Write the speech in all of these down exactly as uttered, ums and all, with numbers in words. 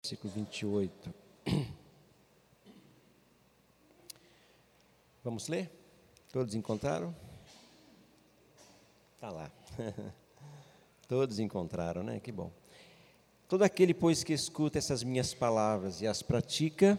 versículo vinte e oito. Vamos ler? Todos encontraram? Está lá. Todos encontraram, né? Que bom. Todo aquele, pois, que escuta essas minhas palavras e as pratica,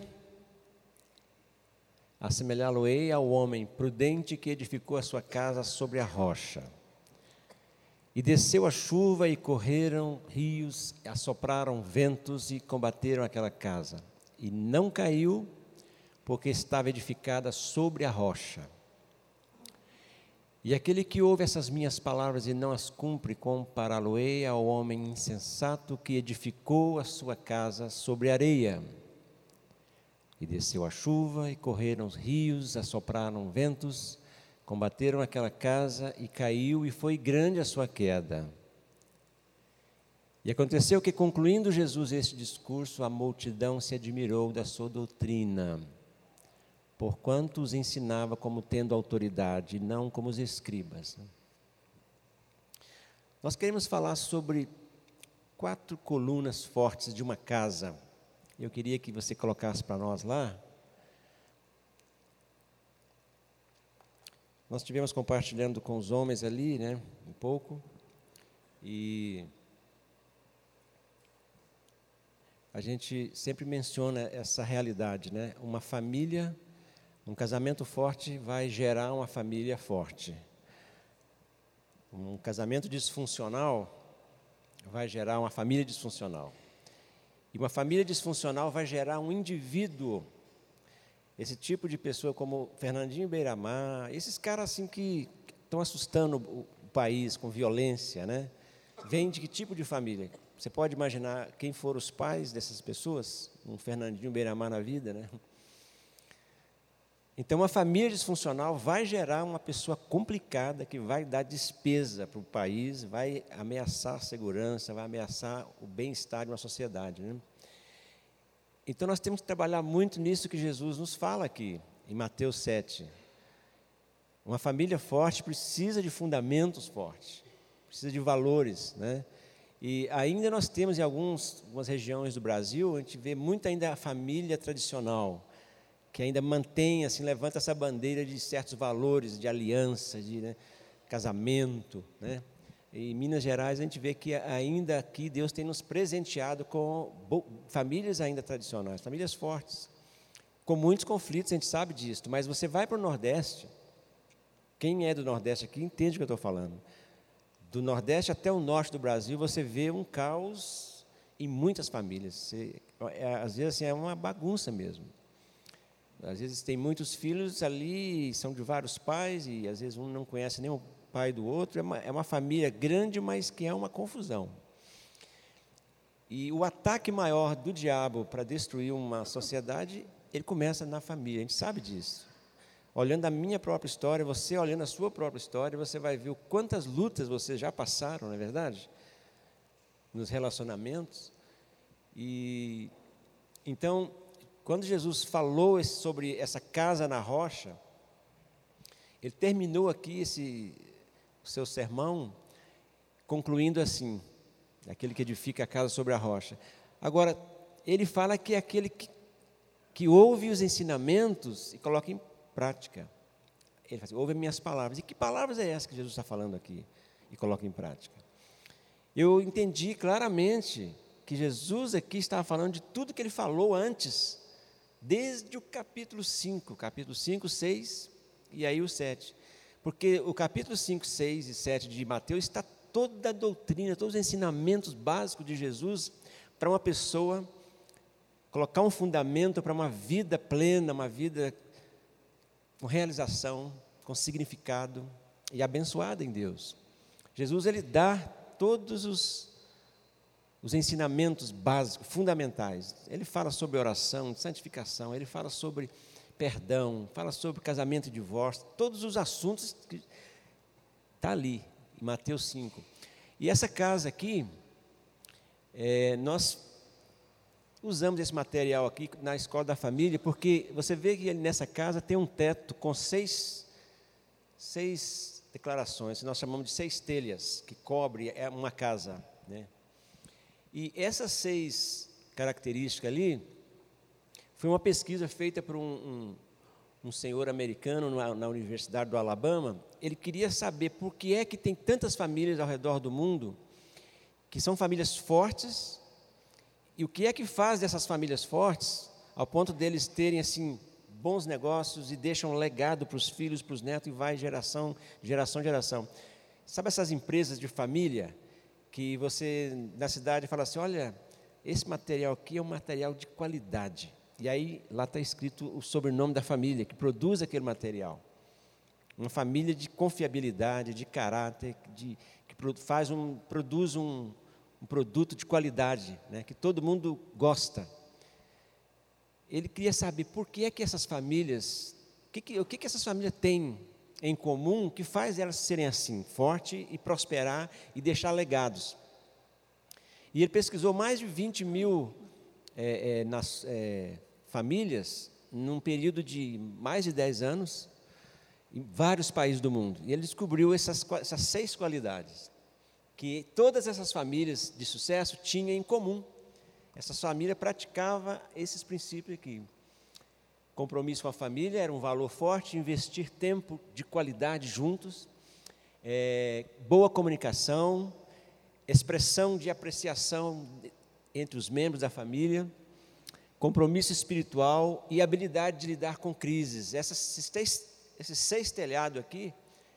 assemelhá-lo-ei ao homem prudente que edificou a sua casa sobre a rocha. E desceu a chuva, e correram rios, assopraram ventos, e combateram aquela casa. E não caiu, porque estava edificada sobre a rocha. E aquele que ouve essas minhas palavras e não as cumpre, compará-lo-ei ao homem insensato que edificou a sua casa sobre areia. E desceu a chuva, e correram os rios, assopraram ventos, combateram aquela casa, e caiu, e foi grande a sua queda. E aconteceu que, concluindo Jesus este discurso, a multidão se admirou da sua doutrina, porquanto os ensinava como tendo autoridade, e não como os escribas. Nós queremos falar sobre quatro colunas fortes de uma casa. Eu queria que você colocasse para nós lá. Nós estivemos compartilhando com os homens ali, né, um pouco, e a gente sempre menciona essa realidade, né? Uma família, um casamento forte vai gerar uma família forte. Um casamento disfuncional vai gerar uma família disfuncional. E uma família disfuncional vai gerar um indivíduo. Esse tipo de pessoa como Fernandinho Beiramar, esses caras assim que estão assustando o país com violência, né? Vem de que tipo de família? Você pode imaginar quem foram os pais dessas pessoas? Um Fernandinho Beiramar na vida, né? Então, uma família disfuncional vai gerar uma pessoa complicada que vai dar despesa para o país, vai ameaçar a segurança, vai ameaçar o bem-estar de uma sociedade, né? Então, nós temos que trabalhar muito nisso que Jesus nos fala aqui, em Mateus sete. Uma família forte precisa de fundamentos fortes, precisa de valores, né? E ainda nós temos em alguns, algumas regiões do Brasil, a gente vê muito ainda a família tradicional, que ainda mantém, assim, levanta essa bandeira de certos valores, de aliança, de, né, casamento, né? Em Minas Gerais, a gente vê que ainda aqui Deus tem nos presenteado com famílias ainda tradicionais, famílias fortes, com muitos conflitos, a gente sabe disso, mas você vai para o Nordeste, quem é do Nordeste aqui entende o que eu estou falando. Do Nordeste até o Norte do Brasil, você vê um caos em muitas famílias. Você, é, às vezes, assim, é uma bagunça mesmo. Às vezes tem muitos filhos ali, são de vários pais, e às vezes um não conhece nem o pai do outro. É uma, é uma família grande, mas que é uma confusão. E o ataque maior do diabo para destruir uma sociedade, ele começa na família, a gente sabe disso. Olhando a minha própria história, você olhando a sua própria história, você vai ver quantas lutas vocês já passaram, não é verdade? Nos relacionamentos. E então, quando Jesus falou sobre essa casa na rocha, ele terminou aqui esse o seu sermão concluindo assim, aquele que edifica a casa sobre a rocha. Agora, ele fala que é aquele que, que ouve os ensinamentos e coloca em prática. Ele fala assim, ouve minhas palavras. E que palavras é essa que Jesus está falando aqui? E coloca em prática. Eu entendi claramente que Jesus aqui estava falando de tudo que ele falou antes, desde o capítulo cinco, capítulo cinco, seis e aí o sete. Porque o capítulo cinco, seis e sete de Mateus está toda a doutrina, todos os ensinamentos básicos de Jesus para uma pessoa colocar um fundamento para uma vida plena, uma vida com realização, com significado e abençoada em Deus. Jesus, ele dá todos os, os ensinamentos básicos, fundamentais. Ele fala sobre oração, santificação, ele fala sobre perdão, fala sobre casamento e divórcio, todos os assuntos que está ali, em Mateus cinco. E essa casa aqui, é, nós usamos esse material aqui na Escola da Família, porque você vê que nessa casa tem um teto com seis, seis declarações, nós chamamos de seis telhas, que cobre uma casa, né? E essas seis características ali, foi uma pesquisa feita por um, um, um senhor americano na, na Universidade do Alabama. Ele queria saber por que é que tem tantas famílias ao redor do mundo que são famílias fortes, e o que é que faz dessas famílias fortes ao ponto deles terem assim bons negócios e deixam um legado para os filhos, para os netos, e vai geração, geração, geração. Sabe essas empresas de família que você, na cidade, fala assim, olha, esse material aqui é um material de qualidade. E aí, lá está escrito o sobrenome da família que produz aquele material. Uma família de confiabilidade, de caráter, de, que faz um, produz um, um produto de qualidade, né, que todo mundo gosta. Ele queria saber por que é que essas famílias, o que, que, o que, que essas famílias têm em comum que faz elas serem assim, forte e prosperar e deixar legados. E ele pesquisou mais de vinte mil é, é, nas, é, famílias num período de mais de dez anos em vários países do mundo. E ele descobriu essas, essas seis qualidades que todas essas famílias de sucesso tinham em comum. Essas famílias praticavam esses princípios aqui. Compromisso com a família era um valor forte, investir tempo de qualidade juntos, é, boa comunicação, expressão de apreciação entre os membros da família, compromisso espiritual e habilidade de lidar com crises. Essas, esses, seis, esses seis telhados aqui,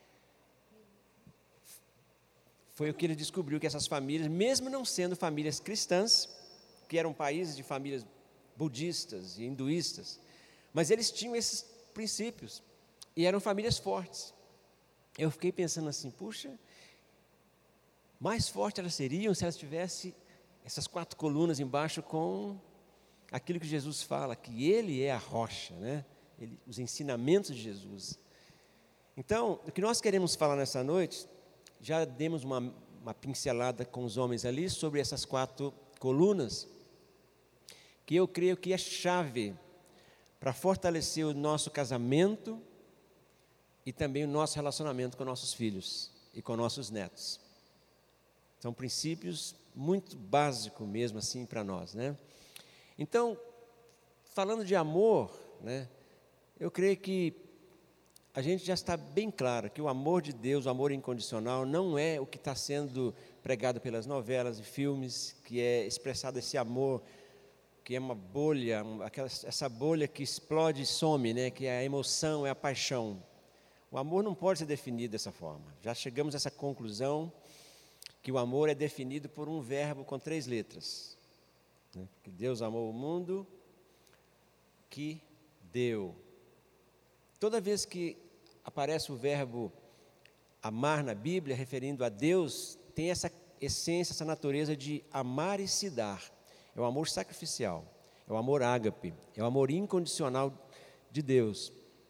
foi o que ele descobriu, que essas famílias, mesmo não sendo famílias cristãs, que eram países de famílias budistas e hinduístas, mas eles tinham esses princípios e eram famílias fortes. Eu fiquei pensando assim, puxa, mais fortes elas seriam se elas tivessem essas quatro colunas embaixo com aquilo que Jesus fala, que Ele é a rocha, né? Ele, os ensinamentos de Jesus. Então, o que nós queremos falar nessa noite, já demos uma, uma pincelada com os homens ali sobre essas quatro colunas, que eu creio que é chave para fortalecer o nosso casamento e também o nosso relacionamento com nossos filhos e com nossos netos. São princípios muito básicos mesmo assim para nós, né? Então, falando de amor, né, eu creio que a gente já está bem claro que o amor de Deus, o amor incondicional, não é o que está sendo pregado pelas novelas e filmes, que é expressado esse amor que é uma bolha, aquela, essa bolha que explode e some, né? Que é a emoção, é a paixão. O amor não pode ser definido dessa forma. Já chegamos a essa conclusão que o amor é definido por um verbo com três letras. Né? Que Deus amou o mundo, que deu. Toda vez que aparece o verbo amar na Bíblia, referindo a Deus, tem essa essência, essa natureza de amar e se dar. É o amor sacrificial, é o amor ágape, é o amor incondicional de Deus.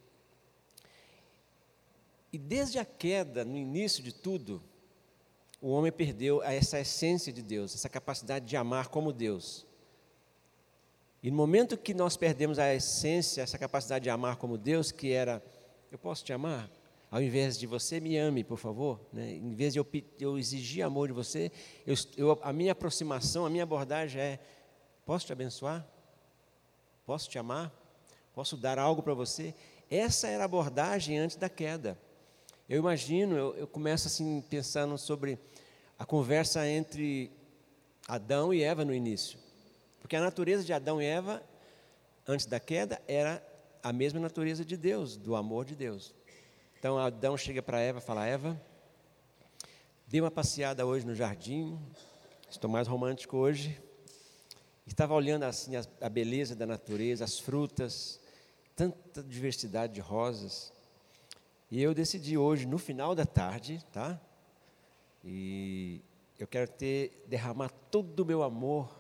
E desde a queda, no início de tudo, o homem perdeu essa essência de Deus, essa capacidade de amar como Deus. E no momento que nós perdemos a essência, essa capacidade de amar como Deus, que era, eu posso te amar? Ao invés de você me ame, por favor, né? Em vez de eu, eu exigir amor de você, eu, eu, a minha aproximação, a minha abordagem é, posso te abençoar? Posso te amar? Posso dar algo para você? Essa era a abordagem antes da queda. Eu imagino, eu, eu começo assim, pensando sobre a conversa entre Adão e Eva no início. Porque a natureza de Adão e Eva, antes da queda, era a mesma natureza de Deus, do amor de Deus. Então Adão chega para Eva e fala, Eva, dei uma passeada hoje no jardim, estou mais romântico hoje. Estava olhando assim a, a beleza da natureza, as frutas, tanta diversidade de rosas. E eu decidi hoje, no final da tarde, tá? E eu quero ter, derramar todo o meu amor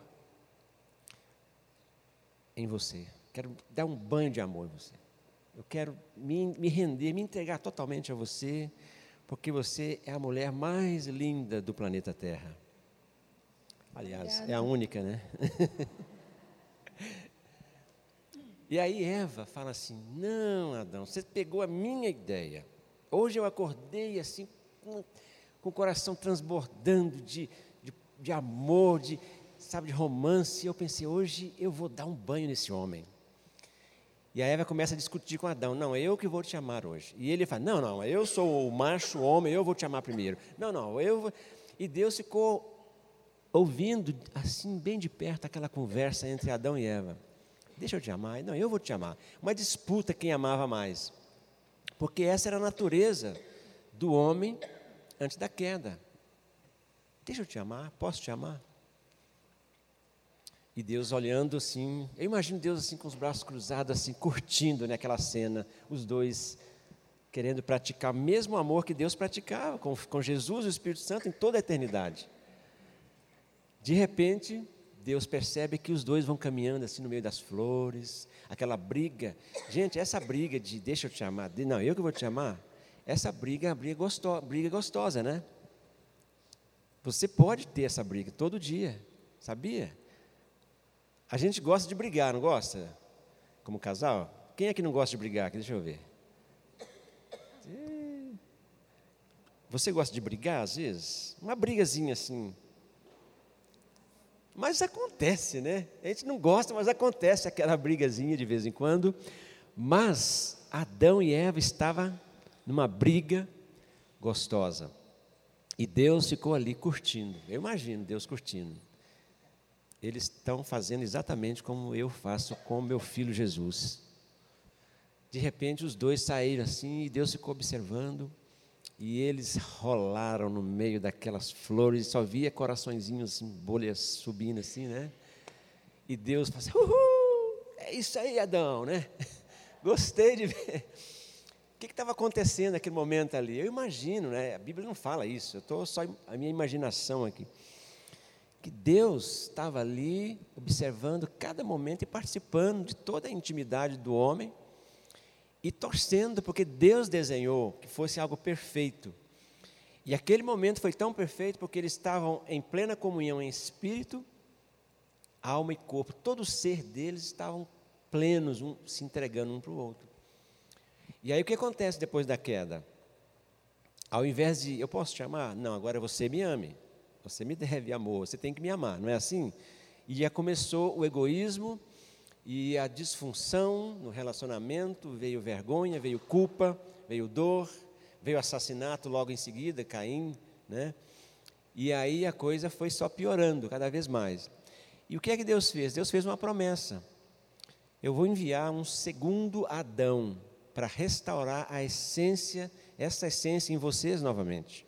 em você. Quero dar um banho de amor em você. Eu quero me, me render, me entregar totalmente a você, porque você é a mulher mais linda do planeta Terra. Aliás, Obrigada. É a única, né? E aí Eva fala assim, não, Adão, você pegou a minha ideia. Hoje eu acordei assim, com, com o coração transbordando de, de, de amor, de, sabe, de romance. E eu pensei, hoje eu vou dar um banho nesse homem. E a Eva começa a discutir com Adão, não, é eu que vou te amar hoje. E ele fala, não, não, eu sou o macho, o homem, eu vou te amar primeiro. Não, não, eu vou... E Deus ficou ouvindo, assim, bem de perto, aquela conversa entre Adão e Eva. Deixa eu te amar. Não, eu vou te amar. Uma disputa quem amava mais. Porque essa era a natureza do homem antes da queda. Deixa eu te amar, posso te amar? E Deus olhando assim, eu imagino Deus assim com os braços cruzados, assim, curtindo naquela cena, os dois querendo praticar o mesmo amor que Deus praticava com, com Jesus e o Espírito Santo em toda a eternidade. De repente, Deus percebe que os dois vão caminhando assim no meio das flores, aquela briga. Gente, essa briga de deixa eu te amar, de, não, eu que vou te amar, essa briga é uma briga, gosto, briga gostosa, né? Você pode ter essa briga todo dia, sabia? A gente gosta de brigar, não gosta? Como casal? Quem é que não gosta de brigar? Deixa eu ver. Você gosta de brigar, às vezes? Uma brigazinha assim. Mas acontece, né? A gente não gosta, mas acontece aquela brigazinha de vez em quando. Mas Adão e Eva estavam numa briga gostosa. E Deus ficou ali curtindo. Eu imagino Deus curtindo. Eles estão fazendo exatamente como eu faço com meu filho Jesus. De repente os dois saíram assim e Deus ficou observando. E eles rolaram no meio daquelas flores, só via coraçõezinhos, assim, bolhas subindo assim, né? E Deus falou assim, uhul, é isso aí, Adão, né? Gostei de ver. O que estava acontecendo naquele momento ali? Eu imagino, né? A Bíblia não fala isso, eu estou só a minha imaginação aqui. Que Deus estava ali observando cada momento e participando de toda a intimidade do homem e torcendo, porque Deus desenhou que fosse algo perfeito. E aquele momento foi tão perfeito porque eles estavam em plena comunhão em espírito, alma e corpo. Todo o ser deles estavam plenos, um, se entregando um para o outro. E aí o que acontece depois da queda? Ao invés de, eu posso te amar? Não, agora você me ame. Você me deve amor, você tem que me amar, não é assim? E já começou o egoísmo e a disfunção no relacionamento, veio vergonha, veio culpa, veio dor, veio assassinato logo em seguida, Caim, né? E aí a coisa foi só piorando cada vez mais. E o que é que Deus fez? Deus fez uma promessa. Eu vou enviar um segundo Adão para restaurar a essência, essa essência em vocês novamente.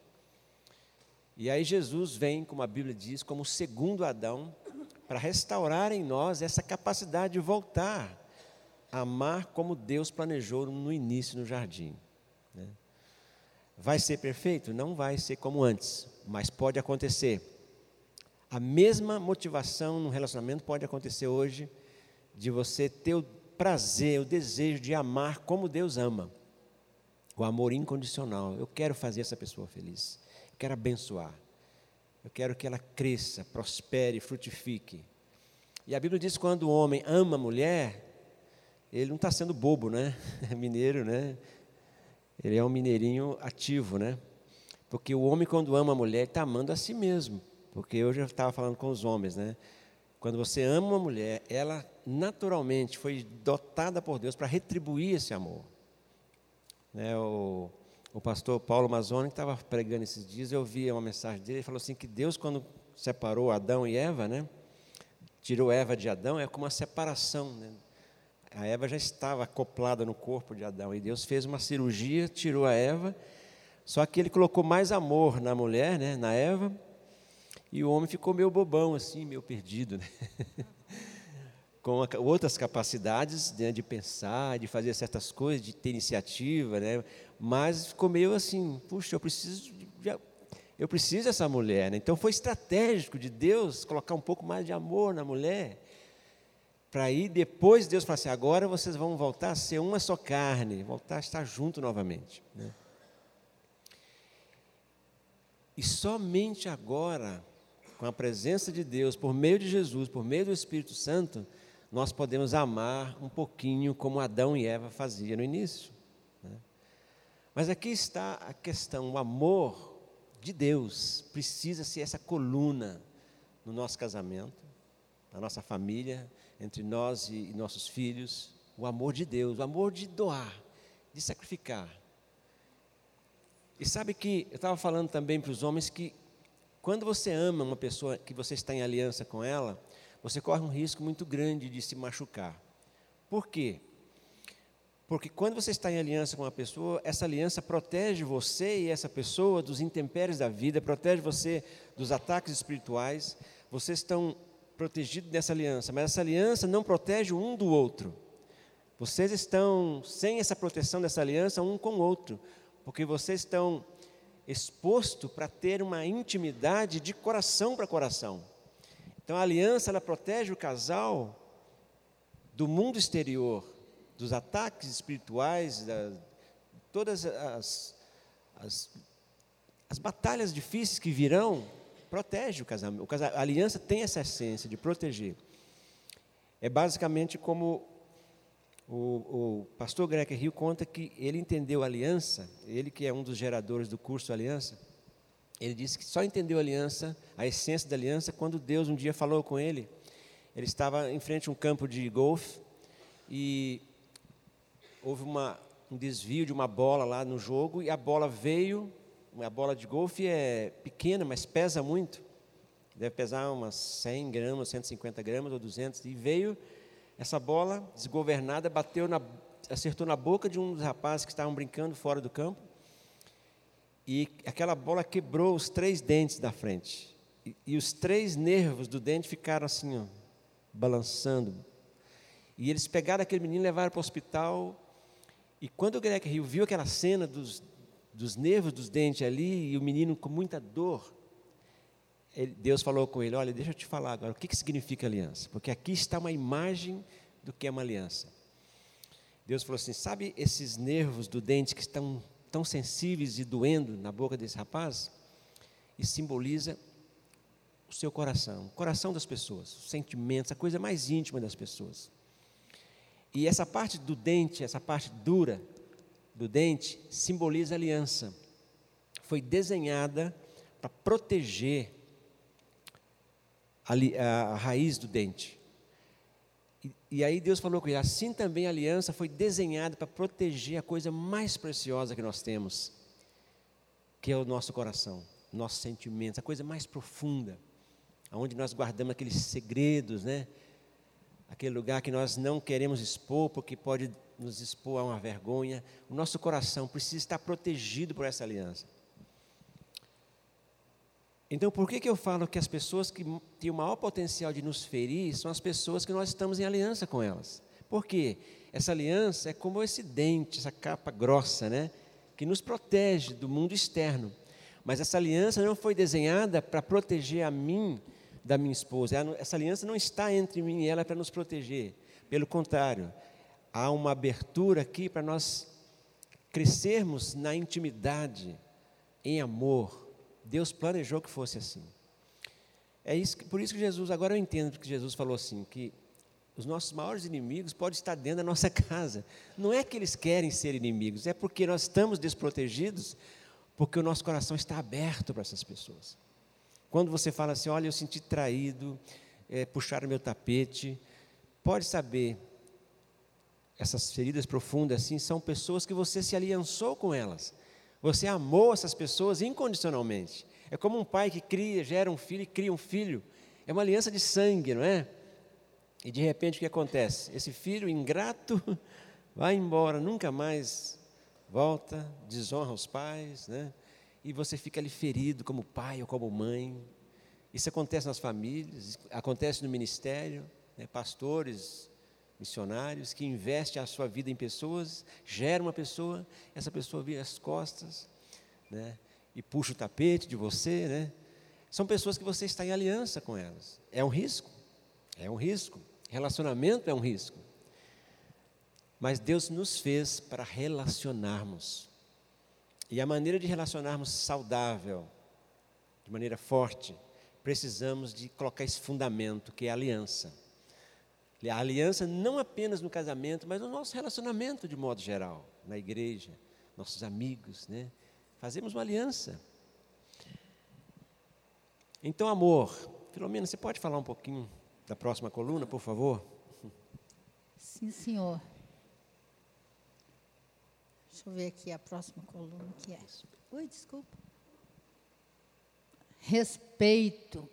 E aí Jesus vem, como a Bíblia diz, como o segundo Adão, para restaurar em nós essa capacidade de voltar a amar como Deus planejou no início no jardim. Né? Vai ser perfeito? Não vai ser como antes, mas pode acontecer. A mesma motivação no relacionamento pode acontecer hoje, de você ter o prazer, o desejo de amar como Deus ama. O amor incondicional. Eu quero fazer essa pessoa feliz. Eu quero abençoar. Eu quero que ela cresça, prospere, frutifique. E a Bíblia diz que quando o homem ama a mulher, ele não está sendo bobo, né? Mineiro, né? Ele é um mineirinho ativo, né? Porque o homem, quando ama a mulher, está amando a si mesmo. Porque eu já estava falando com os homens, né? Quando você ama uma mulher, ela naturalmente foi dotada por Deus para retribuir esse amor. Né? O, o pastor Paulo Mazzoni, que estava pregando esses dias, eu vi uma mensagem dele, ele falou assim, que Deus, quando separou Adão e Eva, né? Tirou Eva de Adão, é como uma separação, né? A Eva já estava acoplada no corpo de Adão, e Deus fez uma cirurgia, tirou a Eva, só que ele colocou mais amor na mulher, né? Na Eva, e o homem ficou meio bobão, assim, meio perdido, né? Com outras capacidades, né, de pensar, de fazer certas coisas, de ter iniciativa, né? Mas ficou meio assim, puxa, eu preciso, de, eu preciso dessa mulher, né? Então foi estratégico de Deus colocar um pouco mais de amor na mulher, para aí depois Deus falar assim, agora vocês vão voltar a ser uma só carne, voltar a estar junto novamente, né? E somente agora, com a presença de Deus, por meio de Jesus, por meio do Espírito Santo, nós podemos amar um pouquinho como Adão e Eva faziam no início. Né? Mas aqui está a questão, o amor de Deus precisa ser essa coluna no nosso casamento, na nossa família, entre nós e, e nossos filhos, o amor de Deus, o amor de doar, de sacrificar. E sabe que eu estava falando também para os homens que quando você ama uma pessoa, que você está em aliança com ela, você corre um risco muito grande de se machucar. Por quê? Porque quando você está em aliança com uma pessoa, essa aliança protege você e essa pessoa dos intempéries da vida, protege você dos ataques espirituais. Vocês estão protegidos dessa aliança, mas essa aliança não protege um do outro. Vocês estão sem essa proteção dessa aliança um com o outro, porque vocês estão expostos para ter uma intimidade de coração para coração. Então a aliança, ela protege o casal do mundo exterior, dos ataques espirituais, da, todas as, as, as batalhas difíceis que virão, protege o casamento. O casa, a aliança tem essa essência de proteger. É basicamente como o, o pastor Greg Hill conta que ele entendeu a aliança, ele que é um dos geradores do curso Aliança, ele disse que só entendeu a aliança, a essência da aliança, quando Deus um dia falou com ele. Ele estava em frente a um campo de golfe e houve uma, um desvio de uma bola lá no jogo e a bola veio, a bola de golfe é pequena, mas pesa muito, deve pesar umas cem gramas, cento e cinquenta gramas ou duzentos, e veio essa bola desgovernada, bateu na, acertou na boca de um dos rapazes que estavam brincando fora do campo, e aquela bola quebrou os três dentes da frente, e, e os três nervos do dente ficaram assim, ó, balançando, e eles pegaram aquele menino e levaram para o hospital. E quando o Greg Hill viu aquela cena dos, dos nervos dos dentes ali, e o menino com muita dor, ele, Deus falou com ele, olha, deixa eu te falar agora, o que, que significa aliança? Porque aqui está uma imagem do que é uma aliança. Deus falou assim, sabe esses nervos do dente que estão tão sensíveis e doendo na boca desse rapaz? Isso simboliza o seu coração, o coração das pessoas, os sentimentos, a coisa mais íntima das pessoas. E essa parte do dente, essa parte dura do dente, simboliza a aliança. Foi desenhada para proteger a, a, a raiz do dente. E, e aí Deus falou com ele, assim também a aliança foi desenhada para proteger a coisa mais preciosa que nós temos, que é o nosso coração, nossos sentimentos, a coisa mais profunda, onde nós guardamos aqueles segredos, né? Aquele lugar que nós não queremos expor, porque pode nos expor a uma vergonha. O nosso coração precisa estar protegido por essa aliança. Então, por que que eu falo que as pessoas que têm o maior potencial de nos ferir são as pessoas que nós estamos em aliança com elas? Por quê? Essa aliança é como esse dente, essa capa grossa, né? Que nos protege do mundo externo. Mas essa aliança não foi desenhada para proteger a mim da minha esposa. Essa aliança não está entre mim e ela para nos proteger. Pelo contrário, há uma abertura aqui para nós crescermos na intimidade, em amor. Deus planejou que fosse assim. É isso, por isso que Jesus, agora eu entendo que Jesus falou assim, que os nossos maiores inimigos podem estar dentro da nossa casa. Não é que eles querem ser inimigos, é porque nós estamos desprotegidos, porque o nosso coração está aberto para essas pessoas. Quando você fala assim, olha, eu senti traído, é, puxaram meu tapete, pode saber, essas feridas profundas assim, são pessoas que você se aliançou com elas. Você amou essas pessoas incondicionalmente. É como um pai que cria, gera um filho e cria um filho. É uma aliança de sangue, não é? E de repente o que acontece? Esse filho ingrato vai embora, nunca mais volta, desonra os pais, né? E você fica ali ferido como pai ou como mãe. Isso acontece nas famílias, acontece no ministério, né? Pastores, missionários que investem a sua vida em pessoas, geram uma pessoa, essa pessoa vira as costas, né? E puxa o tapete de você, né? São pessoas que você está em aliança com elas. É um risco, é um risco. Relacionamento é um risco. Mas Deus nos fez para relacionarmos. E a maneira de relacionarmos saudável, de maneira forte, precisamos de colocar esse fundamento, que é a aliança. A aliança não apenas no casamento, mas no nosso relacionamento de modo geral, na igreja, nossos amigos, né? Fazemos uma aliança. Então, amor, Filomena, você pode falar um pouquinho da próxima coluna, por favor? Sim, senhor. Deixa eu ver aqui a próxima coluna que é. Oi, desculpa. Respeito.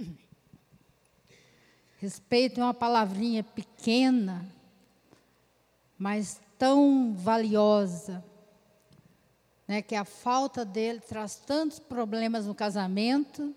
Respeito é uma palavrinha pequena, mas tão valiosa, né, que a falta dele traz tantos problemas no casamento.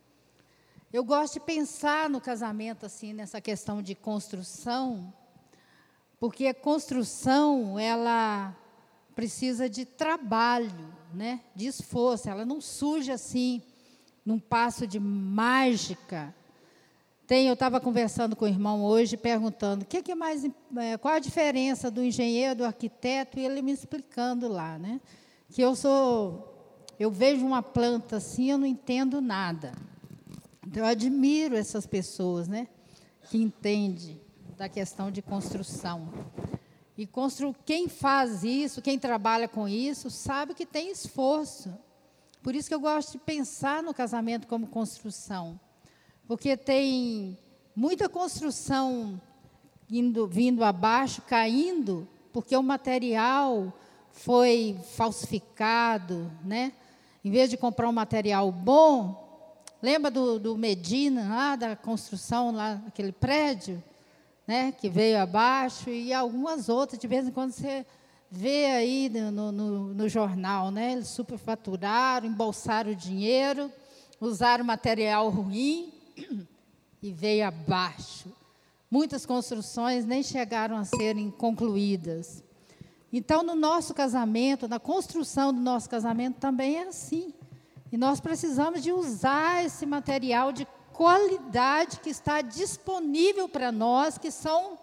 Eu gosto de pensar no casamento assim, nessa questão de construção, porque a construção, ela precisa de trabalho, né, de esforço, ela não surge assim, num passo de mágica. Tem, eu estava conversando com o irmão hoje, perguntando, o que, que é mais, é, qual a diferença do engenheiro, do arquiteto, e ele me explicando lá, né, que eu sou, eu vejo uma planta assim, eu não entendo nada. Então, eu admiro essas pessoas, né, que entendem da questão de construção. E constru, quem faz isso, quem trabalha com isso, sabe que tem esforço. Por isso que eu gosto de pensar no casamento como construção. Porque tem muita construção indo, vindo abaixo, caindo, porque o material foi falsificado, né? Em vez de comprar um material bom, lembra do, do Medina, lá da construção, lá daquele prédio, né? Que veio abaixo, e algumas outras, de vez em quando você vê aí no, no, no jornal, né? Eles superfaturaram, embolsaram o dinheiro, usaram material ruim, e veio abaixo. Muitas construções nem chegaram a serem concluídas. Então, no nosso casamento, na construção do nosso casamento, também é assim. E nós precisamos de usar esse material de qualidade que está disponível para nós, que são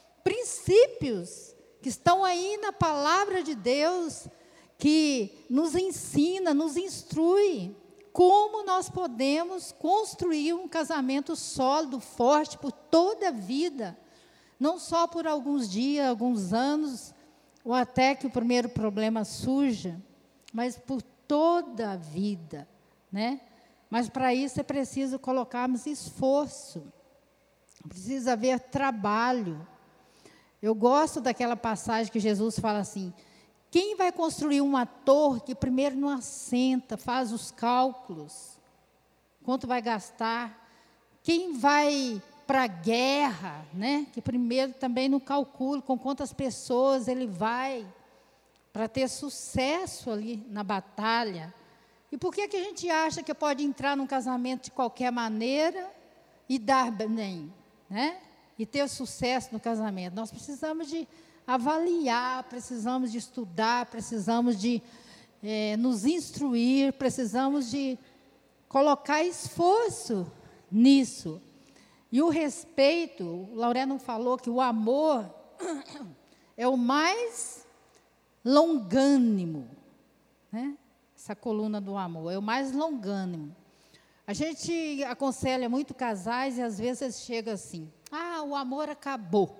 princípios, que estão aí na palavra de Deus, que nos ensina, nos instrui. Como nós podemos construir um casamento sólido, forte, por toda a vida, não só por alguns dias, alguns anos, ou até que o primeiro problema surja, mas por toda a vida, né? Mas para isso é preciso colocarmos esforço, precisa haver trabalho. Eu gosto daquela passagem que Jesus fala assim, quem vai construir uma torre que primeiro não assenta, faz os cálculos, quanto vai gastar? Quem vai para a guerra, né? Que primeiro também não calcula com quantas pessoas ele vai para ter sucesso ali na batalha. E por que que a gente acha que pode entrar num casamento de qualquer maneira e dar bem, né? E ter sucesso no casamento? Nós precisamos de avaliar, precisamos de estudar, precisamos de é, nos instruir, precisamos de colocar esforço nisso. E o respeito, o Laureano falou que o amor é o mais longânimo, né? Essa coluna do amor, é o mais longânimo. A gente aconselha muito casais e às vezes chega assim, ah, o amor acabou.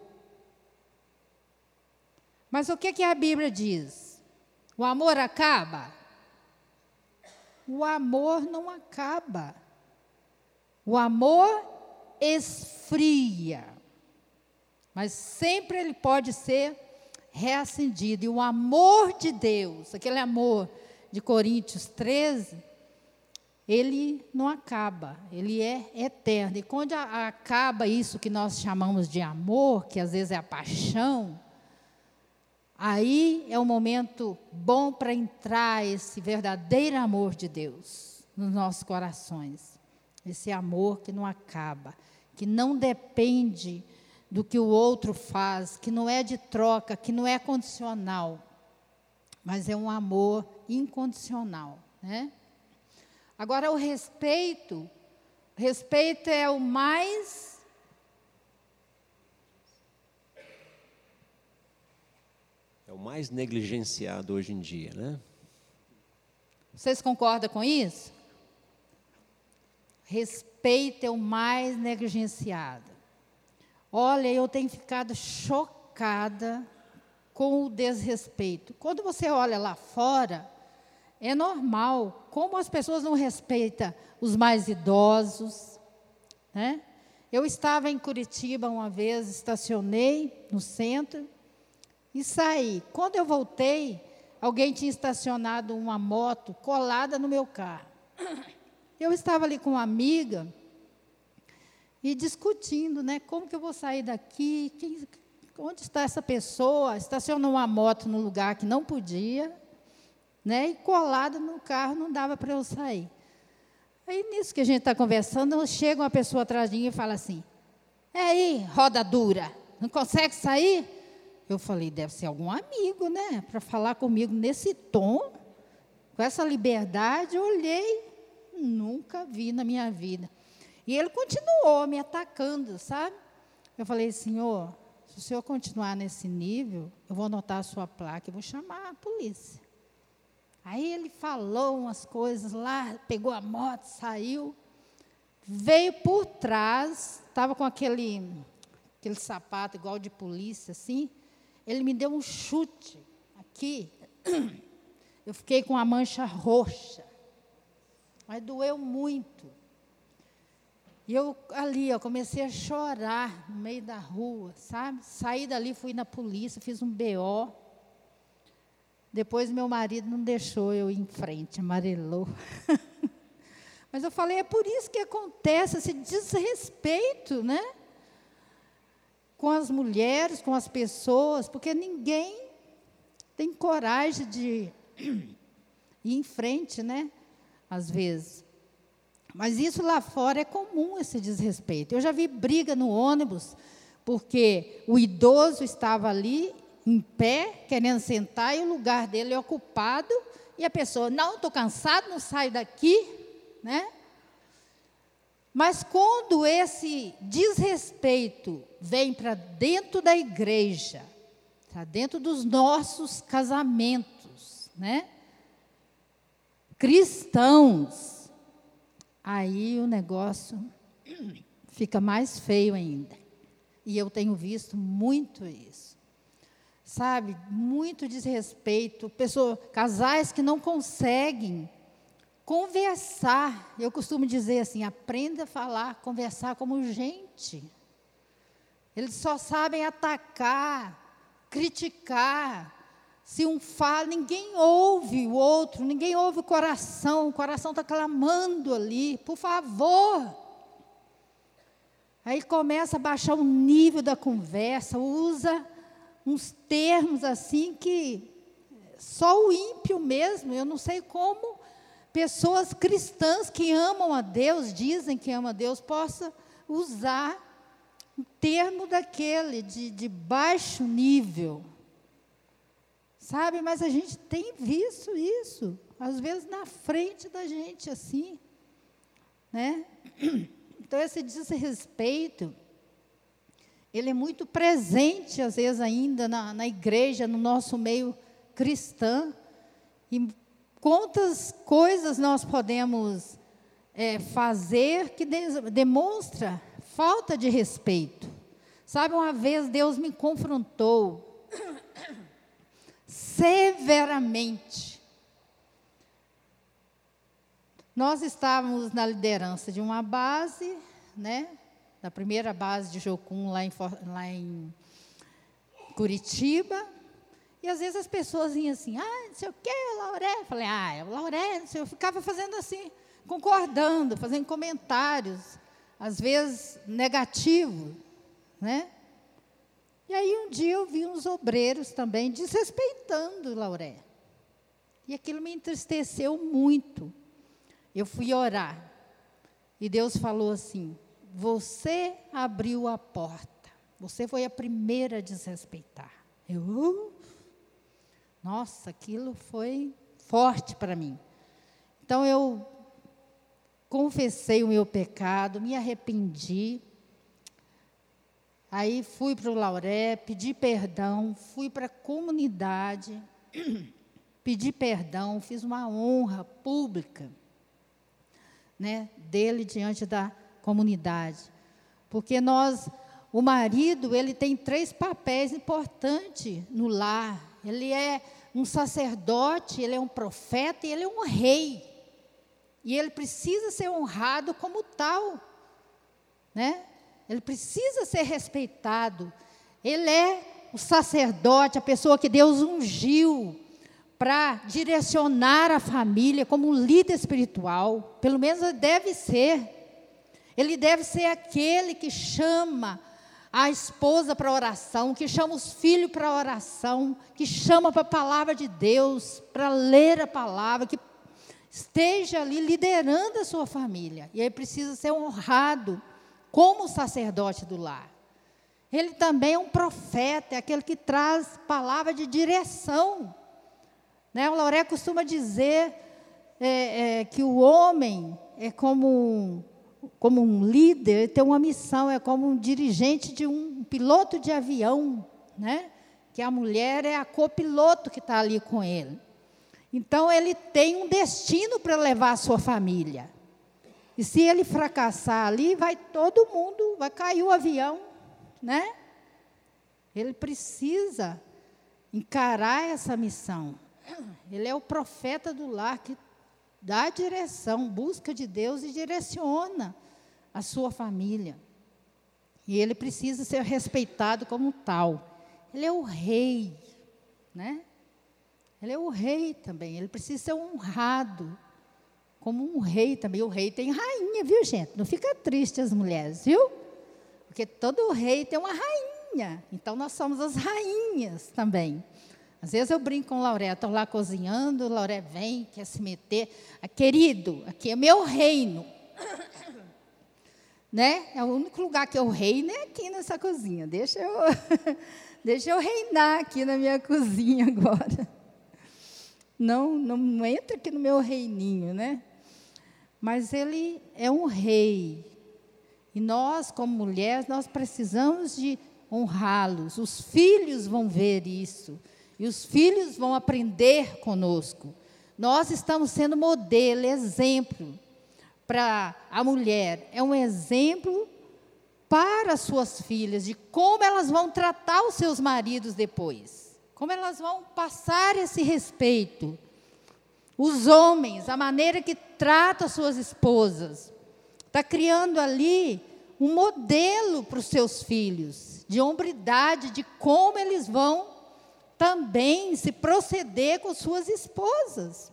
Mas o que, que a Bíblia diz? O amor acaba? O amor não acaba. O amor esfria. Mas sempre ele pode ser reacendido. E o amor de Deus, aquele amor de Coríntios treze, ele não acaba, ele é eterno. E quando a, acaba isso que nós chamamos de amor, que às vezes é a paixão, aí é um momento bom para entrar esse verdadeiro amor de Deus nos nossos corações. Esse amor que não acaba, que não depende do que o outro faz, que não é de troca, que não é condicional, mas é um amor incondicional, né? Agora, o respeito, respeito é o mais É o mais negligenciado hoje em dia, né? Vocês concordam com isso? Respeito é o mais negligenciado. Olha, eu tenho ficado chocada com o desrespeito. Quando você olha lá fora, é normal como as pessoas não respeitam os mais idosos, né? Eu estava em Curitiba uma vez, estacionei no centro e saí. Quando eu voltei, alguém tinha estacionado uma moto colada no meu carro. Eu estava ali com uma amiga e discutindo, né? Como que eu vou sair daqui? Quem, onde está essa pessoa? Estacionou uma moto no lugar que não podia, né? E colada no carro, não dava para eu sair. Aí, nisso que a gente está conversando, chega uma pessoa atrás de mim e fala assim, é aí, roda dura, não consegue sair? Eu falei, deve ser algum amigo, né? Para falar comigo nesse tom, com essa liberdade, eu olhei, nunca vi na minha vida. E ele continuou me atacando, sabe? Eu falei, senhor, se o senhor continuar nesse nível, eu vou anotar a sua placa e vou chamar a polícia. Aí ele falou umas coisas lá, pegou a moto, saiu, veio por trás, estava com aquele, aquele sapato igual de polícia, assim, ele me deu um chute aqui, eu fiquei com a mancha roxa, mas doeu muito. E eu ali, eu comecei a chorar no meio da rua, sabe? Saí dali, fui na polícia, fiz um B O. Depois meu marido não deixou eu ir em frente, amarelou. Mas eu falei, é por isso que acontece esse desrespeito, né? Com as mulheres, com as pessoas, porque ninguém tem coragem de ir em frente, né? Às vezes. Mas isso lá fora é comum, esse desrespeito. Eu já vi briga no ônibus, porque o idoso estava ali, em pé, querendo sentar, e o lugar dele é ocupado, e a pessoa, não, estou cansado, não saio daqui, né? Mas quando esse desrespeito vem para dentro da igreja, para dentro dos nossos casamentos, né? Cristãos, aí o negócio fica mais feio ainda. E eu tenho visto muito isso. Sabe, muito desrespeito, pessoas, casais que não conseguem conversar. Eu costumo dizer assim, aprenda a falar, conversar como gente. Eles só sabem atacar, criticar. Se um fala, ninguém ouve o outro, ninguém ouve o coração, o coração está clamando ali, por favor. Aí começa a baixar o nível da conversa, usa uns termos assim que só o ímpio mesmo, eu não sei como pessoas cristãs que amam a Deus, dizem que amam a Deus, possa usar um termo daquele, de, de baixo nível. Sabe, mas a gente tem visto isso, às vezes na frente da gente, assim, né? Então, esse desrespeito, ele é muito presente, às vezes, ainda na, na igreja, no nosso meio cristão. E quantas coisas nós podemos é, fazer que de, demonstra falta de respeito. Sabe, uma vez Deus me confrontou severamente. Nós estávamos na liderança de uma base, né? Da primeira base de Jocum, lá em, lá em Curitiba, e às vezes as pessoas vinham assim, ah, não sei o quê, Lauré. Eu falei, ah, é o Lauré, não sei. Eu ficava fazendo assim, concordando, fazendo comentários, às vezes negativos, né? E aí um dia eu vi uns obreiros também desrespeitando o Lauré. E aquilo me entristeceu muito. Eu fui orar, e Deus falou assim, você abriu a porta, você foi a primeira a desrespeitar. Eu, uh, nossa, aquilo foi forte para mim. Então, eu confessei o meu pecado, me arrependi, aí fui para o Lauré, pedi perdão, fui para a comunidade, pedi perdão, fiz uma honra pública, né, dele diante da comunidade, porque nós, o marido, ele tem três papéis importantes no lar. Ele é um sacerdote, ele é um profeta e ele é um rei. E ele precisa ser honrado como tal. né? Ele precisa ser respeitado. Ele é o sacerdote, a pessoa que Deus ungiu para direcionar a família como um líder espiritual. Pelo menos ele deve ser. Ele deve ser aquele que chama a esposa para a oração, que chama os filhos para a oração, que chama para a palavra de Deus, para ler a palavra, que esteja ali liderando a sua família. E ele precisa ser honrado como sacerdote do lar. Ele também é um profeta, é aquele que traz palavra de direção. Né? O Lauré costuma dizer é, é, que o homem é como um, como um líder, ele tem uma missão, é como um dirigente de um piloto de avião, né? Que a mulher é a copiloto que está ali com ele. Então, ele tem um destino para levar a sua família. E se ele fracassar ali, vai todo mundo, vai cair o avião, né? Ele precisa encarar essa missão. Ele é o profeta do lar que dá direção, busca de Deus e direciona a sua família. E ele precisa ser respeitado como tal. Ele é o rei, né? Ele é o rei também, ele precisa ser honrado como um rei também. O rei tem rainha, viu, gente? Não fica triste as mulheres, viu? Porque todo rei tem uma rainha. Então, nós somos as rainhas também. Às vezes eu brinco com o Lauré, estou lá cozinhando, o Lauré vem, quer se meter. Ah, querido, aqui é meu reino. Né? É o único lugar que eu reino é aqui nessa cozinha. Deixa eu, deixa eu reinar aqui na minha cozinha agora. Não, não entra aqui no meu reininho, né? Mas ele é um rei. E nós, como mulheres, nós precisamos de honrá-los. Os filhos vão ver isso. E os filhos vão aprender conosco. Nós estamos sendo modelo, exemplo para a mulher. É um exemplo para as suas filhas, de como elas vão tratar os seus maridos depois. Como elas vão passar esse respeito. Os homens, a maneira que tratam as suas esposas. Está criando ali um modelo para os seus filhos, de hombridade, de como eles vão também se proceder com suas esposas.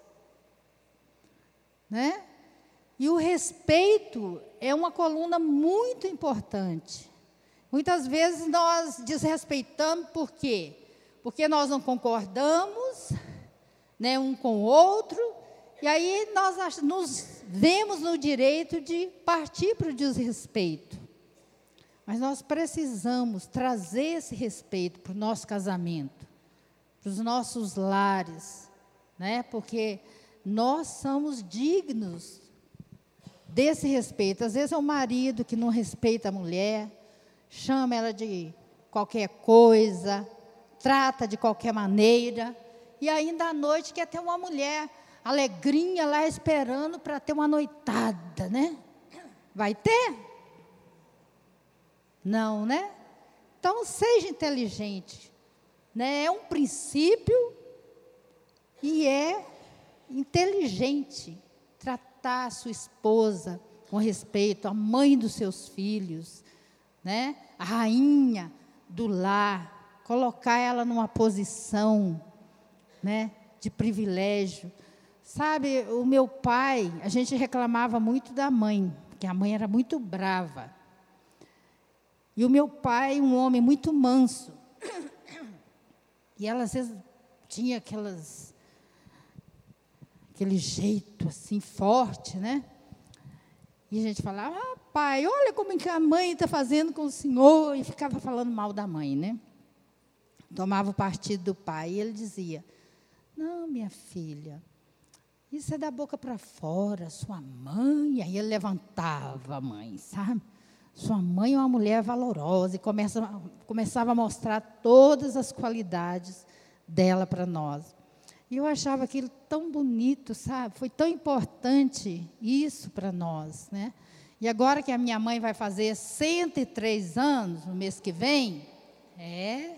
Né? E o respeito é uma coluna muito importante. Muitas vezes nós desrespeitamos, por quê? Porque nós não concordamos, né, um com o outro, e aí nós nos vemos no direito de partir para o desrespeito. Mas nós precisamos trazer esse respeito para o nosso casamento, para os nossos lares, né, porque nós somos dignos desse respeito. Às vezes é o marido que não respeita a mulher, chama ela de qualquer coisa, trata de qualquer maneira, e ainda à noite quer ter uma mulher alegrinha lá esperando para ter uma noitada, né? Vai ter? Não, né? Então, seja inteligente, né? É um princípio e é inteligente tratar a sua esposa com respeito, a mãe dos seus filhos, né? A rainha do lar, colocar ela numa posição, né, de privilégio. Sabe, o meu pai, a gente reclamava muito da mãe, porque a mãe era muito brava. E o meu pai, um homem muito manso. E ela, às vezes, tinha aquelas, aquele jeito, assim, forte, né? E a gente falava, ah, pai, olha como que a mãe está fazendo com o senhor. E ficava falando mal da mãe, né? Tomava o partido do pai. E ele dizia, não, minha filha, isso é da boca para fora, sua mãe. Aí ele levantava a mãe, sabe? Sua mãe é uma mulher valorosa. E começa, começava a mostrar todas as qualidades dela para nós. E eu achava aquilo tão bonito, sabe? Foi tão importante isso para nós, né? E agora que a minha mãe vai fazer cento e três anos, no mês que vem, é...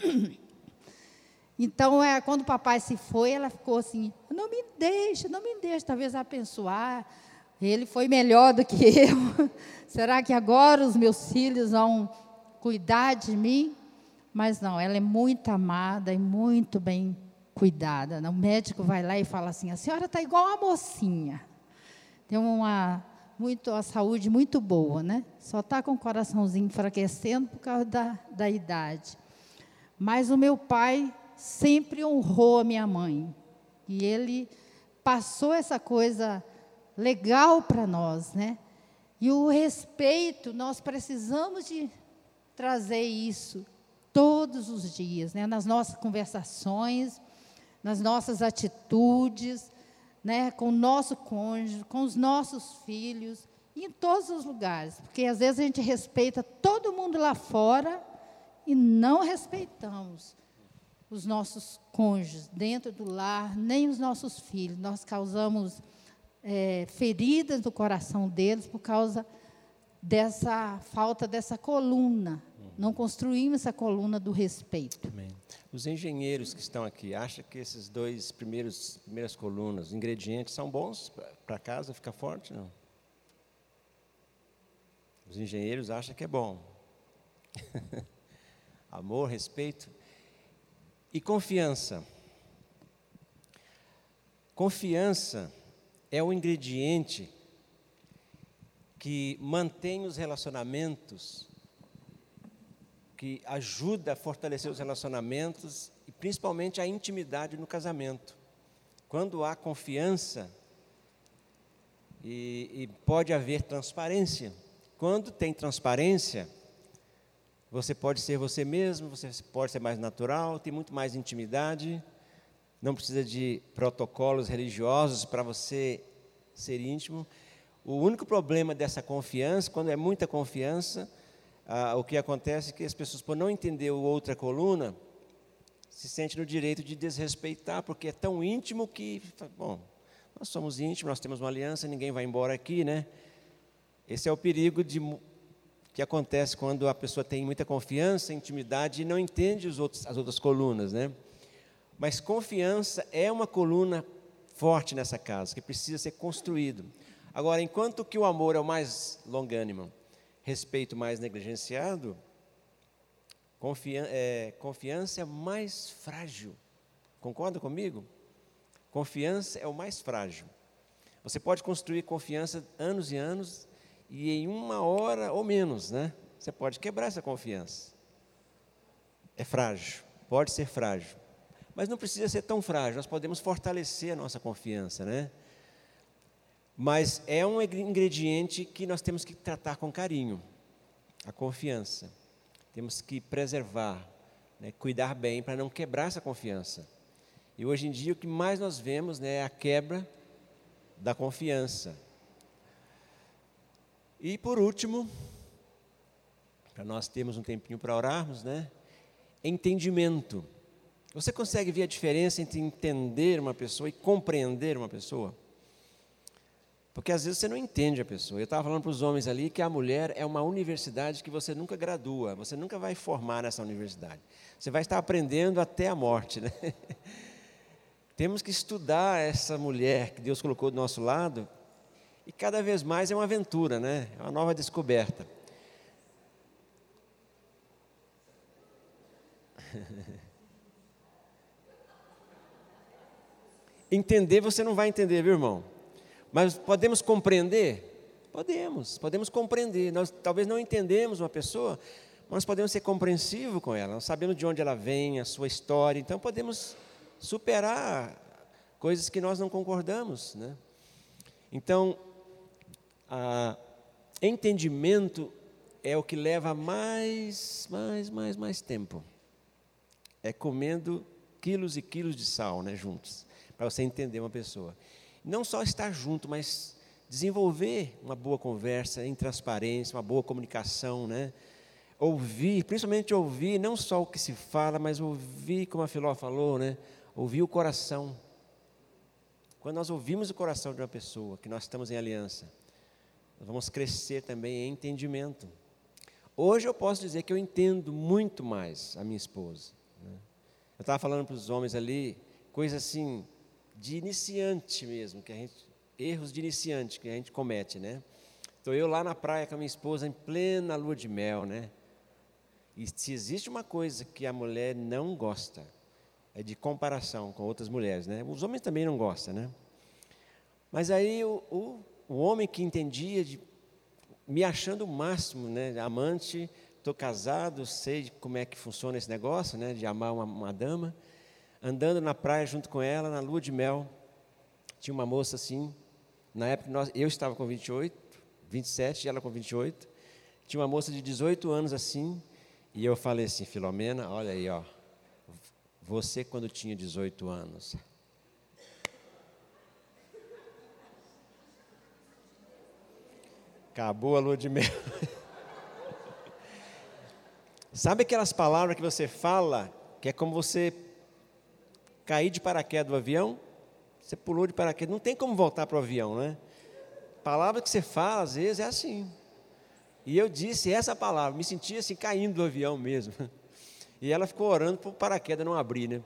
Então, é, quando o papai se foi, ela ficou assim, não me deixa, não me deixa. Talvez ela pensou, ah, Ele foi melhor do que eu. Será que agora os meus filhos vão cuidar de mim? Mas não, ela é muito amada e muito bem cuidada. O médico vai lá e fala assim, a senhora está igual uma mocinha. Tem uma, muito, a saúde muito boa, né? Só está com o coraçãozinho enfraquecendo por causa da, da idade. Mas o meu pai sempre honrou a minha mãe. E ele passou essa coisa legal para nós, né? E o respeito, nós precisamos de trazer isso todos os dias, né? Nas nossas conversações, nas nossas atitudes, né? Com o nosso cônjuge, com os nossos filhos, e em todos os lugares. Porque às vezes a gente respeita todo mundo lá fora e não respeitamos os nossos cônjuges dentro do lar, nem os nossos filhos. Nós causamos é, feridas no coração deles por causa dessa falta dessa coluna. Não construímos essa coluna do respeito. Amém. Os engenheiros que estão aqui, acham que esses dois primeiros primeiras colunas, os ingredientes, são bons para a casa ficar forte? Não. Os engenheiros acham que é bom. Amor, respeito e confiança. Confiança é o ingrediente que mantém os relacionamentos, que ajuda a fortalecer os relacionamentos e principalmente a intimidade no casamento. Quando há confiança e, e pode haver transparência. Quando tem transparência, você pode ser você mesmo, você pode ser mais natural, tem muito mais intimidade, não precisa de protocolos religiosos para você ser íntimo. O único problema dessa confiança, quando é muita confiança, ah, o que acontece é que as pessoas, por não entender o outra coluna, se sentem no direito de desrespeitar, porque é tão íntimo que, bom, nós somos íntimos, nós temos uma aliança, ninguém vai embora aqui, né? Esse é o perigo de, que acontece quando a pessoa tem muita confiança, intimidade e não entende os outros, as outras colunas, né? Mas confiança é uma coluna forte nessa casa, que precisa ser construído. Agora, enquanto que o amor é o mais longânimo, respeito mais negligenciado, confian é, confiança é mais frágil. Concorda comigo? Confiança é o mais frágil. Você pode construir confiança anos e anos, e em uma hora ou menos, né? Você pode quebrar essa confiança. É frágil, pode ser frágil. Mas não precisa ser tão frágil, nós podemos fortalecer a nossa confiança, né? Mas é um ingrediente que nós temos que tratar com carinho, a confiança. Temos que preservar, né, cuidar bem para não quebrar essa confiança. E hoje em dia o que mais nós vemos, né, é a quebra da confiança. E por último, para nós termos um tempinho para orarmos, né, entendimento. Você consegue ver a diferença entre entender uma pessoa e compreender uma pessoa? Porque às vezes você não entende a pessoa. Eu estava falando para os homens ali que a mulher é uma universidade que você nunca gradua, você nunca vai formar nessa universidade. Você vai estar aprendendo até a morte, né? Temos que estudar essa mulher que Deus colocou do nosso lado, e cada vez mais é uma aventura, né? É uma nova descoberta. Entender você não vai entender, viu, irmão? Mas podemos compreender? Podemos, podemos compreender. Nós talvez não entendemos uma pessoa, mas podemos ser compreensivos com ela. Nós sabemos de onde ela vem, a sua história, então podemos superar coisas que nós não concordamos, né? Então, a, entendimento é o que leva mais, mais, mais, mais tempo. É comendo quilos e quilos de sal, né, juntos, para você entender uma pessoa. Não só estar junto, mas desenvolver uma boa conversa em transparência, uma boa comunicação, né? Ouvir, principalmente ouvir, não só o que se fala, mas ouvir, como a Filó falou, né? Ouvir o coração. Quando nós ouvimos o coração de uma pessoa, que nós estamos em aliança, nós vamos crescer também em entendimento. Hoje eu posso dizer que eu entendo muito mais a minha esposa, né? Eu estava falando para os homens ali, coisa assim, de iniciante mesmo, que a gente, erros de iniciante que a gente comete, né? Estou eu lá na praia com a minha esposa em plena lua de mel, né? E se existe uma coisa que a mulher não gosta, é de comparação com outras mulheres, né? Os homens também não gostam, né? Mas aí o, o, o homem que entendia, de, me achando o máximo, né? Amante, estou casado, sei como é que funciona esse negócio, né? De amar uma, uma dama, andando na praia junto com ela, na lua de mel, tinha uma moça assim, na época nós, eu estava com vinte e oito, vinte e sete, e ela com vinte e oito, tinha uma moça de dezoito anos assim, e eu falei assim, Filomena, olha aí, ó, você quando tinha dezoito anos, acabou a lua de mel. Sabe aquelas palavras que você fala, que é como você cair de paraquedas do avião? Você pulou de paraquedas, não tem como voltar para o avião, né? Palavra que você fala, às vezes, é assim. E eu disse essa palavra, me senti assim, caindo do avião mesmo. E ela ficou orando para o paraquedas não abrir, né?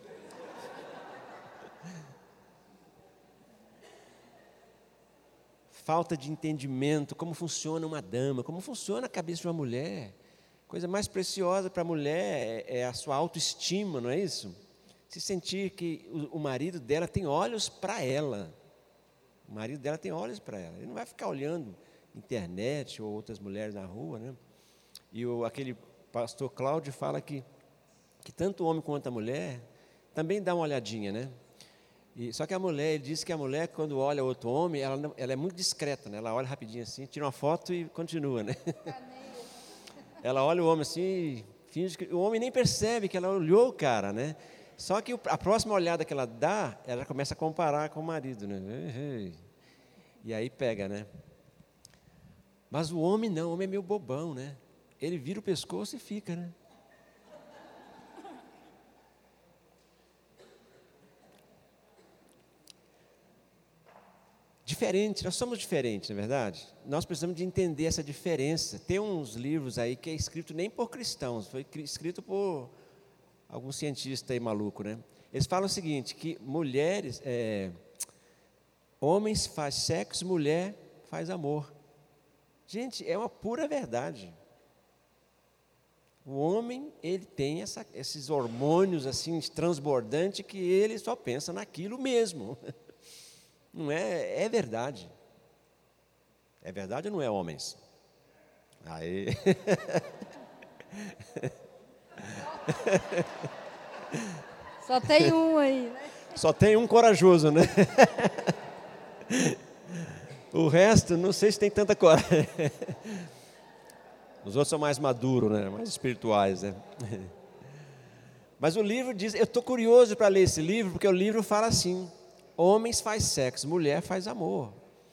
Falta de entendimento, como funciona uma dama, como funciona a cabeça de uma mulher. Coisa mais preciosa para a mulher é, é a sua autoestima, não é isso? Se sentir que o, o marido dela tem olhos para ela. O marido dela tem olhos para ela. Ele não vai ficar olhando internet ou outras mulheres na rua, né? E o, aquele pastor Cláudio fala que, que tanto o homem quanto a mulher também dá uma olhadinha, né? E, só que a mulher, ele diz que a mulher, quando olha outro homem, ela, não, ela é muito discreta, né? Ela olha rapidinho assim, tira uma foto e continua, né? Ela olha o homem assim e finge que o homem nem percebe que ela olhou o cara, né? Só que a próxima olhada que ela dá, ela começa a comparar com o marido, né? E aí pega, né? Mas o homem não, o homem é meio bobão, né? Ele vira o pescoço e fica, né? Diferente, nós somos diferentes, não é verdade? Nós precisamos de entender essa diferença. Tem uns livros aí que é escrito nem por cristãos, foi escrito por algum cientista aí maluco, né? Eles falam o seguinte, que mulheres, é, homens faz sexo, mulher faz amor. Gente, é uma pura verdade. O homem, ele tem essa, esses hormônios assim transbordantes que ele só pensa naquilo mesmo. Não é, é verdade. É verdade ou não é, homens? Aí. Só tem um aí, né? Só tem um corajoso, né? O resto, não sei se tem tanta coragem. Os outros são mais maduros, né? Mais espirituais, né? Mas o livro diz, eu estou curioso para ler esse livro, porque o livro fala assim, homens faz sexo, mulher faz amor.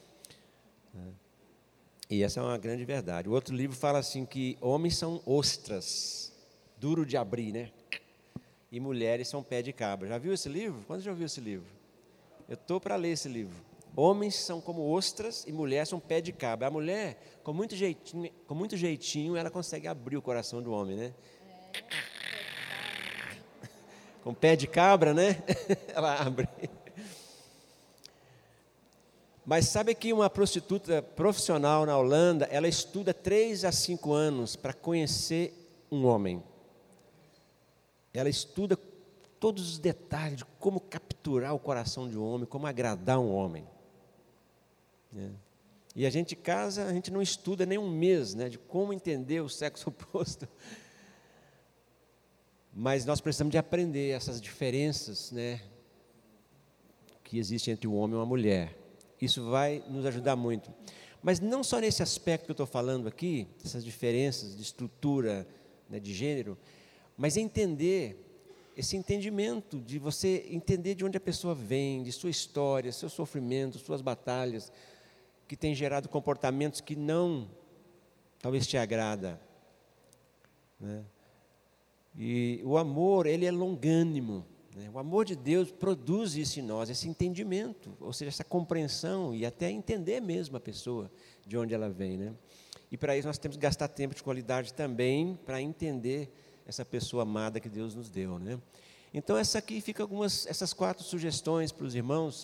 E essa é uma grande verdade. O outro livro fala assim, que homens são ostras, duro de abrir, né? E mulheres são pé de cabra. Já viu esse livro? Quando já viu esse livro? Eu estou para ler esse livro. Homens são como ostras e mulheres são pé de cabra. A mulher, com muito jeitinho, com muito jeitinho, ela consegue abrir o coração do homem, né? É, com pé de cabra, né? Ela abre. Mas sabe que uma prostituta profissional na Holanda, ela estuda três a cinco anos para conhecer um homem. Ela estuda todos os detalhes de como capturar o coração de um homem, como agradar um homem. É. E a gente casa, a gente não estuda nem um mês, né, de como entender o sexo oposto. Mas nós precisamos de aprender essas diferenças, né, que existem entre um homem e uma mulher. Isso vai nos ajudar muito. Mas não só nesse aspecto que eu estou falando aqui, essas diferenças de estrutura, né, de gênero, mas entender, esse entendimento de você entender de onde a pessoa vem, de sua história, seu sofrimento, suas batalhas, que tem gerado comportamentos que não, talvez te agrada, né? E o amor, ele é longânimo, né? O amor de Deus produz isso em nós, esse entendimento, ou seja, essa compreensão e até entender mesmo a pessoa, de onde ela vem, né? E para isso nós temos que gastar tempo de qualidade também, para entender essa pessoa amada que Deus nos deu, né? Então essa aqui fica algumas, essas quatro sugestões para os irmãos,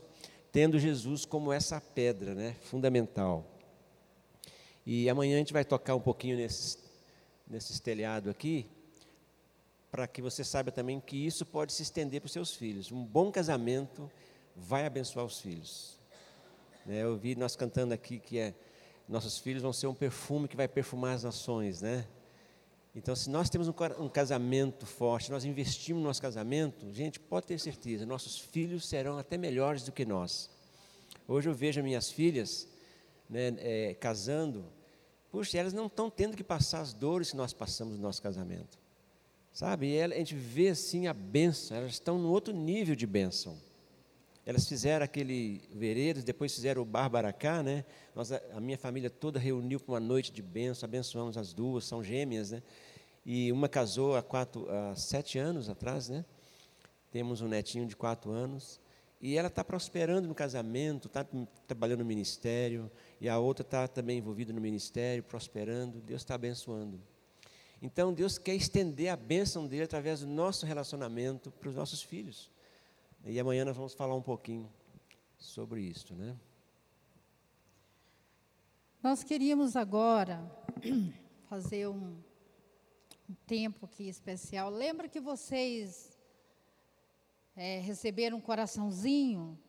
tendo Jesus como essa pedra, né, fundamental. E amanhã a gente vai tocar um pouquinho nesses, nesses telhados aqui, para que você saiba também que isso pode se estender para os seus filhos. Um bom casamento vai abençoar os filhos. Né, eu vi nós cantando aqui que é, nossos filhos vão ser um perfume que vai perfumar as nações, né? Então, se nós temos um, um casamento forte, nós investimos no nosso casamento, gente, pode ter certeza, nossos filhos serão até melhores do que nós. Hoje eu vejo minhas filhas, né, é, casando, puxa, elas não estão tendo que passar as dores que nós passamos no nosso casamento. Sabe? E ela, a gente vê assim a bênção, elas estão num outro nível de bênção. Elas fizeram aquele veredas, depois fizeram o Barbaracá, né? Nós, a, a minha família toda reuniu para uma noite de bênção, abençoamos as duas, são gêmeas, né? E uma casou há, quatro, há sete anos atrás, né? Temos um netinho de quatro anos, e ela está prosperando no casamento, está trabalhando no ministério, e a outra está também envolvida no ministério, prosperando, Deus está abençoando. Então, Deus quer estender a bênção dele através do nosso relacionamento para os nossos filhos. E amanhã nós vamos falar um pouquinho sobre isso, né? Nós queríamos agora fazer um, um tempo aqui especial. Lembra que vocês é, receberam um coraçãozinho?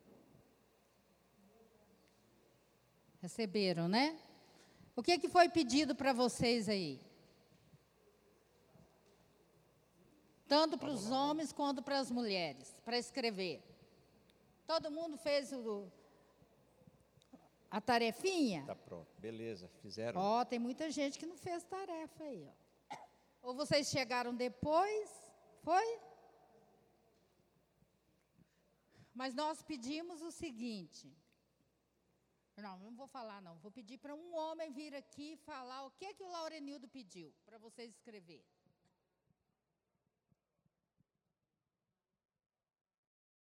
Receberam, né? O que, que foi pedido para vocês aí? Tanto para os homens quanto para as mulheres, para escrever. Todo mundo fez o, a tarefinha? Está pronto, beleza, fizeram. Ó, oh, tem muita gente que não fez tarefa aí, ó. Ou vocês chegaram depois, foi? Mas nós pedimos o seguinte. Não, não vou falar não, vou pedir para um homem vir aqui falar o que, que o Laurenildo pediu, para vocês escreverem.